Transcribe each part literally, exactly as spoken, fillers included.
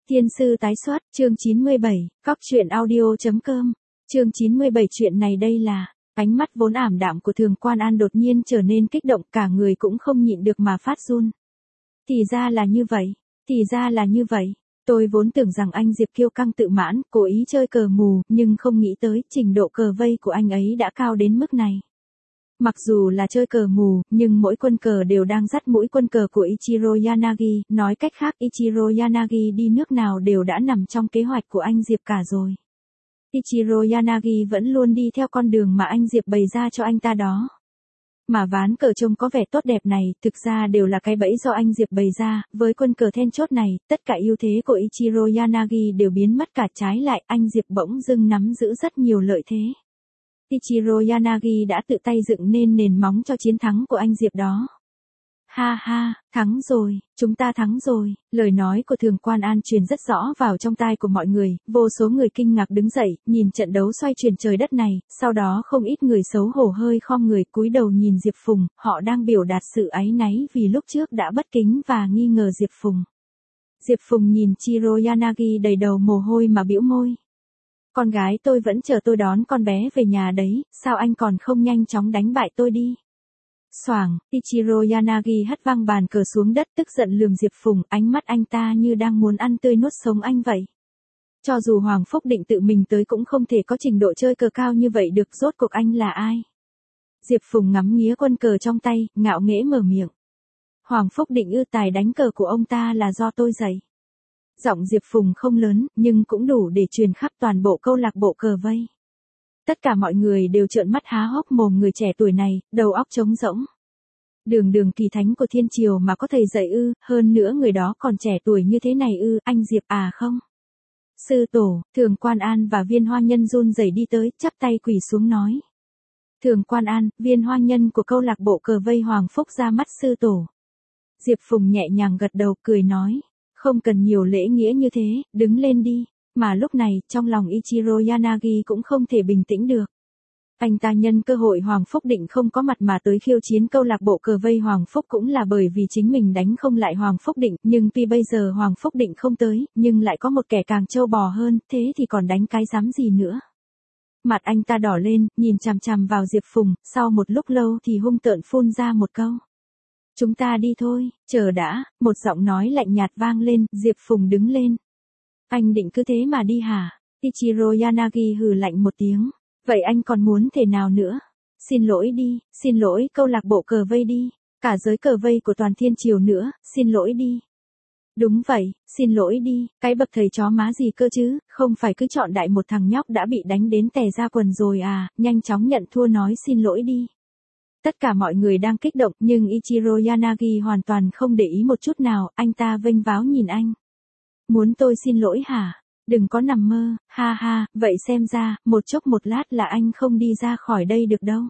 Thiên sư tái xuất, chương chín mươi bảy, cóc truyện audio.com, chương chín mươi bảy chuyện này đây là, ánh mắt vốn ảm đạm của Thường Quan An đột nhiên trở nên kích động, cả người cũng không nhịn được mà phát run. Thì ra là như vậy, thì ra là như vậy, tôi vốn tưởng rằng anh Diệp kiêu căng tự mãn, cố ý chơi cờ mù, nhưng không nghĩ tới trình độ cờ vây của anh ấy đã cao đến mức này. Mặc dù là chơi cờ mù, nhưng mỗi quân cờ đều đang dắt mũi quân cờ của Ichiro Yanagi, nói cách khác Ichiro Yanagi đi nước nào đều đã nằm trong kế hoạch của anh Diệp cả rồi. Ichiro Yanagi vẫn luôn đi theo con đường mà anh Diệp bày ra cho anh ta đó. Mà ván cờ trông có vẻ tốt đẹp này, thực ra đều là cái bẫy do anh Diệp bày ra, với quân cờ then chốt này, tất cả ưu thế của Ichiro Yanagi đều biến mất cả, trái lại anh Diệp bỗng dưng nắm giữ rất nhiều lợi thế. Ichiro Yanagi đã tự tay dựng nên nền móng cho chiến thắng của anh Diệp đó. Ha ha, thắng rồi, chúng ta thắng rồi, lời nói của Thường Quan An truyền rất rõ vào trong tai của mọi người, vô số người kinh ngạc đứng dậy, nhìn trận đấu xoay chuyển trời đất này, sau đó không ít người xấu hổ hơi khom người cúi đầu nhìn Diệp Phùng, họ đang biểu đạt sự áy náy vì lúc trước đã bất kính và nghi ngờ Diệp Phùng. Diệp Phùng nhìn Ichiro Yanagi đầy đầu mồ hôi mà bĩu môi. Con gái tôi vẫn chờ tôi đón con bé về nhà đấy, sao anh còn không nhanh chóng đánh bại tôi đi? Xoảng, Ichiro Yanagi hất văng bàn cờ xuống đất tức giận lườm Diệp Phùng, ánh mắt anh ta như đang muốn ăn tươi nuốt sống anh vậy. Cho dù Hoàng Phúc Định tự mình tới cũng không thể có trình độ chơi cờ cao như vậy được, rốt cuộc anh là ai? Diệp Phùng ngắm nghía quân cờ trong tay, ngạo nghễ mở miệng. Hoàng Phúc Định ư, tài đánh cờ của ông ta là do tôi dạy. Giọng Diệp Phùng không lớn, nhưng cũng đủ để truyền khắp toàn bộ câu lạc bộ cờ vây. Tất cả mọi người đều trợn mắt há hốc mồm, người trẻ tuổi này, đầu óc trống rỗng. Đường đường kỳ thánh của thiên triều mà có thầy dạy ư, hơn nữa người đó còn trẻ tuổi như thế này ư, anh Diệp à không? Sư tổ, Thường Quan An và Viên Hoa Nhân run rẩy đi tới, chắp tay quỳ xuống nói. Thường Quan An, Viên Hoa Nhân của câu lạc bộ cờ vây Hoàng Phúc ra mắt sư tổ. Diệp Phùng nhẹ nhàng gật đầu, cười nói. Không cần nhiều lễ nghĩa như thế, đứng lên đi. Mà lúc này, trong lòng Ichiro Yanagi cũng không thể bình tĩnh được. Anh ta nhân cơ hội Hoàng Phúc Định không có mặt mà tới khiêu chiến câu lạc bộ cờ vây Hoàng Phúc, cũng là bởi vì chính mình đánh không lại Hoàng Phúc Định, nhưng tuy bây giờ Hoàng Phúc Định không tới, nhưng lại có một kẻ càng trâu bò hơn, thế thì còn đánh cái dám gì nữa. Mặt anh ta đỏ lên, nhìn chằm chằm vào Diệp Phùng, sau một lúc lâu thì hung tợn phun ra một câu. Chúng ta đi thôi, chờ đã, một giọng nói lạnh nhạt vang lên, Diệp Phùng đứng lên. Anh định cứ thế mà đi hả? Ichiro Yanagi hừ lạnh một tiếng. Vậy anh còn muốn thể nào nữa? Xin lỗi đi, xin lỗi câu lạc bộ cờ vây đi. Cả giới cờ vây của toàn thiên triều nữa, xin lỗi đi. Đúng vậy, xin lỗi đi, cái bậc thầy chó má gì cơ chứ, không phải cứ chọn đại một thằng nhóc đã bị đánh đến tè ra quần rồi à, nhanh chóng nhận thua nói xin lỗi đi. Tất cả mọi người đang kích động, nhưng Ichiro Yanagi hoàn toàn không để ý một chút nào, anh ta vênh váo nhìn anh. Muốn tôi xin lỗi hả? Đừng có nằm mơ, ha ha, vậy xem ra, một chốc một lát là anh không đi ra khỏi đây được đâu.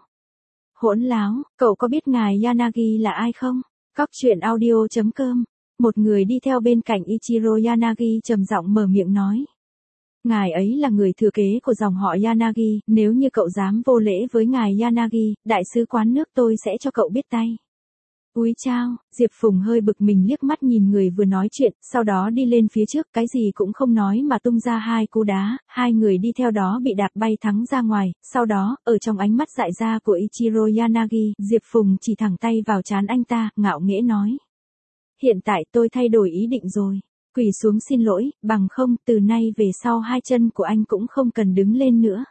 Hỗn láo, cậu có biết ngài Yanagi là ai không? Cóc truyện audio.com, một người đi theo bên cạnh Ichiro Yanagi trầm giọng mở miệng nói. Ngài ấy là người thừa kế của dòng họ Yanagi, nếu như cậu dám vô lễ với ngài Yanagi, đại sứ quán nước tôi sẽ cho cậu biết tay. Úi chao, Diệp Phùng hơi bực mình liếc mắt nhìn người vừa nói chuyện, sau đó đi lên phía trước, cái gì cũng không nói mà tung ra hai cú đá, hai người đi theo đó bị đạp bay thắng ra ngoài, sau đó, ở trong ánh mắt dại ra của Ichiro Yanagi, Diệp Phùng chỉ thẳng tay vào trán anh ta, ngạo nghễ nói. Hiện tại tôi thay đổi ý định rồi. Quỳ xuống xin lỗi, bằng không, từ nay về sau hai chân của anh cũng không cần đứng lên nữa.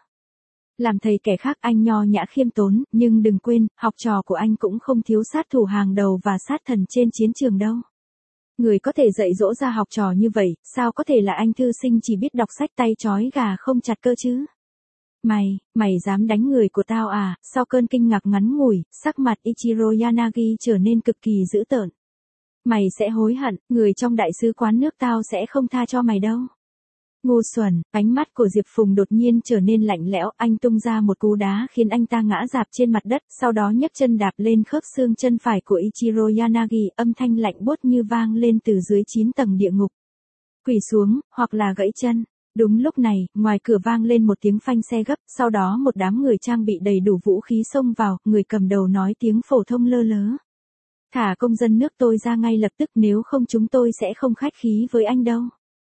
Làm thầy kẻ khác anh nho nhã khiêm tốn, nhưng đừng quên, học trò của anh cũng không thiếu sát thủ hàng đầu và sát thần trên chiến trường đâu. Người có thể dạy dỗ ra học trò như vậy, sao có thể là anh thư sinh chỉ biết đọc sách tay trói gà không chặt cơ chứ? Mày, mày dám đánh người của tao à? Sau cơn kinh ngạc ngắn ngủi, sắc mặt Ichiro Yanagi trở nên cực kỳ dữ tợn. Mày sẽ hối hận, người trong đại sứ quán nước tao sẽ không tha cho mày đâu. Ngu xuẩn, ánh mắt của Diệp Phùng đột nhiên trở nên lạnh lẽo, anh tung ra một cú đá khiến anh ta ngã rạp trên mặt đất, sau đó nhấc chân đạp lên khớp xương chân phải của Ichiro Yanagi, âm thanh lạnh buốt như vang lên từ dưới chín tầng địa ngục. Quỳ xuống, hoặc là gãy chân. Đúng lúc này, ngoài cửa vang lên một tiếng phanh xe gấp, sau đó một đám người trang bị đầy đủ vũ khí xông vào, người cầm đầu nói tiếng phổ thông lơ lớ. Thả công dân nước tôi ra ngay lập tức, nếu không chúng tôi sẽ không khách khí với anh đâu.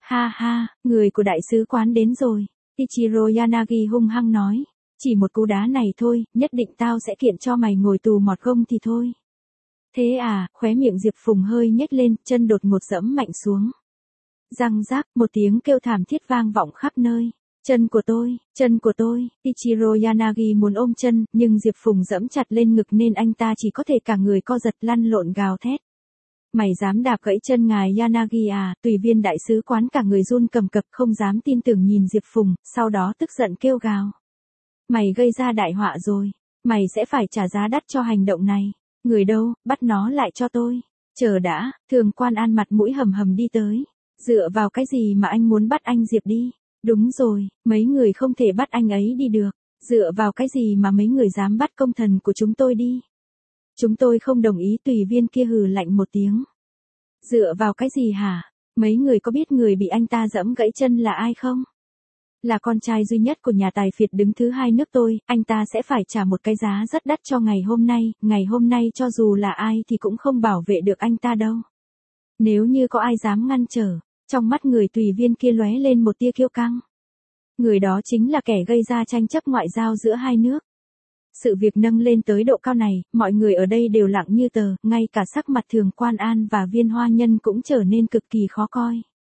Ha ha, người của đại sứ quán đến rồi. Ichiro Yanagi hung hăng nói. Chỉ một cú đá này thôi, nhất định tao sẽ kiện cho mày ngồi tù mọt gông thì thôi. Thế à, khóe miệng Diệp Phùng hơi nhếch lên, chân đột ngột giẫm mạnh xuống. Răng rác, một tiếng kêu thảm thiết vang vọng khắp nơi. Chân của tôi, chân của tôi, Ichiro Yanagi muốn ôm chân, nhưng Diệp Phùng giẫm chặt lên ngực nên anh ta chỉ có thể cả người co giật lăn lộn gào thét. Mày dám đạp gãy chân ngài Yanagi à, tùy viên đại sứ quán cả người run cầm cập không dám tin tưởng nhìn Diệp Phùng, sau đó tức giận kêu gào. Mày gây ra đại họa rồi, mày sẽ phải trả giá đắt cho hành động này. Người đâu, bắt nó lại cho tôi. Chờ đã, Thường Quan An mặt mũi hầm hầm đi tới. Dựa vào cái gì mà anh muốn bắt anh Diệp đi? Đúng rồi, mấy người không thể bắt anh ấy đi được. Dựa vào cái gì mà mấy người dám bắt công thần của chúng tôi đi? Chúng tôi không đồng ý, tùy viên kia hừ lạnh một tiếng. Dựa vào cái gì hả? Mấy người có biết người bị anh ta giẫm gãy chân là ai không? Là con trai duy nhất của nhà tài phiệt đứng thứ hai nước tôi, anh ta sẽ phải trả một cái giá rất đắt cho ngày hôm nay, ngày hôm nay cho dù là ai thì cũng không bảo vệ được anh ta đâu. Nếu như có ai dám ngăn trở, trong mắt người tùy viên kia lóe lên một tia kiêu căng. Người đó chính là kẻ gây ra tranh chấp ngoại giao giữa hai nước. Sự việc nâng lên tới độ cao này, mọi người ở đây đều lặng như tờ, ngay cả sắc mặt Thường Quan An và Viên Hoa Nhân cũng trở nên cực kỳ khó coi.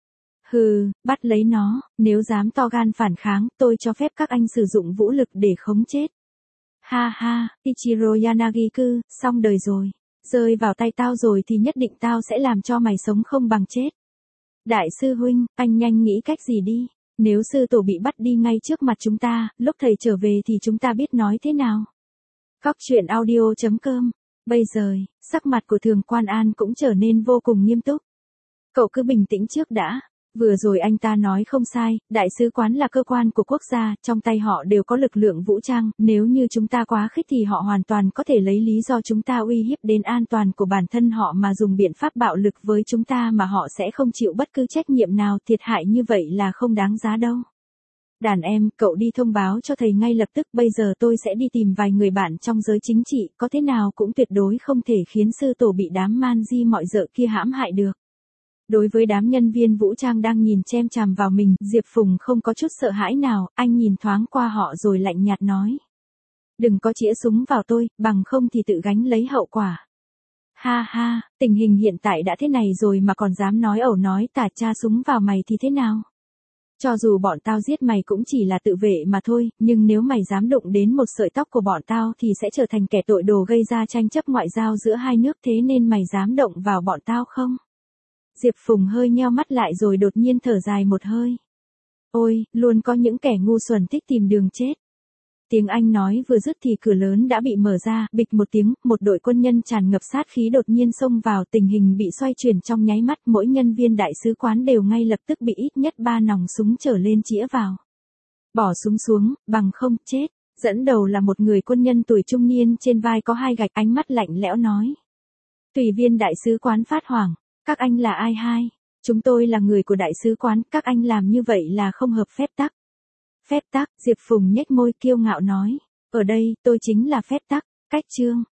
Hừ, bắt lấy nó, nếu dám to gan phản kháng, tôi cho phép các anh sử dụng vũ lực để khống chết. Ha ha, Ichiro Yanagi cư, xong đời rồi. Rơi vào tay tao rồi thì nhất định tao sẽ làm cho mày sống không bằng chết. Đại sư huynh, anh nhanh nghĩ cách gì đi. Nếu sư tổ bị bắt đi ngay trước mặt chúng ta, lúc thầy trở về thì chúng ta biết nói thế nào. Cóc truyện audio chấm com. Bây giờ, sắc mặt của Thường Quan An cũng trở nên vô cùng nghiêm túc. Cậu cứ bình tĩnh trước đã. Vừa rồi anh ta nói không sai, đại sứ quán là cơ quan của quốc gia, trong tay họ đều có lực lượng vũ trang, nếu như chúng ta quá khích thì họ hoàn toàn có thể lấy lý do chúng ta uy hiếp đến an toàn của bản thân họ mà dùng biện pháp bạo lực với chúng ta mà họ sẽ không chịu bất cứ trách nhiệm nào, thiệt hại như vậy là không đáng giá đâu. Đàn em, cậu đi thông báo cho thầy ngay lập tức, bây giờ tôi sẽ đi tìm vài người bạn trong giới chính trị, có thế nào cũng tuyệt đối không thể khiến sư tổ bị đám man di mọi dợ kia hãm hại được. Đối với đám nhân viên vũ trang đang nhìn chem chằm vào mình, Diệp Phùng không có chút sợ hãi nào, anh nhìn thoáng qua họ rồi lạnh nhạt nói. Đừng có chĩa súng vào tôi, bằng không thì tự gánh lấy hậu quả. Ha ha, tình hình hiện tại đã thế này rồi mà còn dám nói ẩu nói tả, tra súng vào mày thì thế nào? Cho dù bọn tao giết mày cũng chỉ là tự vệ mà thôi, nhưng nếu mày dám đụng đến một sợi tóc của bọn tao thì sẽ trở thành kẻ tội đồ gây ra tranh chấp ngoại giao giữa hai nước, thế nên mày dám động vào bọn tao không? Diệp Phùng hơi nheo mắt lại rồi đột nhiên thở dài một hơi. Ôi, luôn có những kẻ ngu xuẩn thích tìm đường chết. Tiếng anh nói vừa dứt thì cửa lớn đã bị mở ra, bịch một tiếng, một đội quân nhân tràn ngập sát khí đột nhiên xông vào, tình hình bị xoay chuyển trong nháy mắt, mỗi nhân viên đại sứ quán đều ngay lập tức bị ít nhất ba nòng súng trở lên chĩa vào. Bỏ súng xuống, bằng không, chết. Dẫn đầu là một người quân nhân tuổi trung niên, trên vai có hai gạch, ánh mắt lạnh lẽo nói. Tùy viên đại sứ quán phát hoảng. Các anh là ai hai? Chúng tôi là người của đại sứ quán, các anh làm như vậy là không hợp phép tắc. Phép tắc, Diệp Phùng nhếch môi kiêu ngạo nói. Ở đây, tôi chính là phép tắc, cách chương.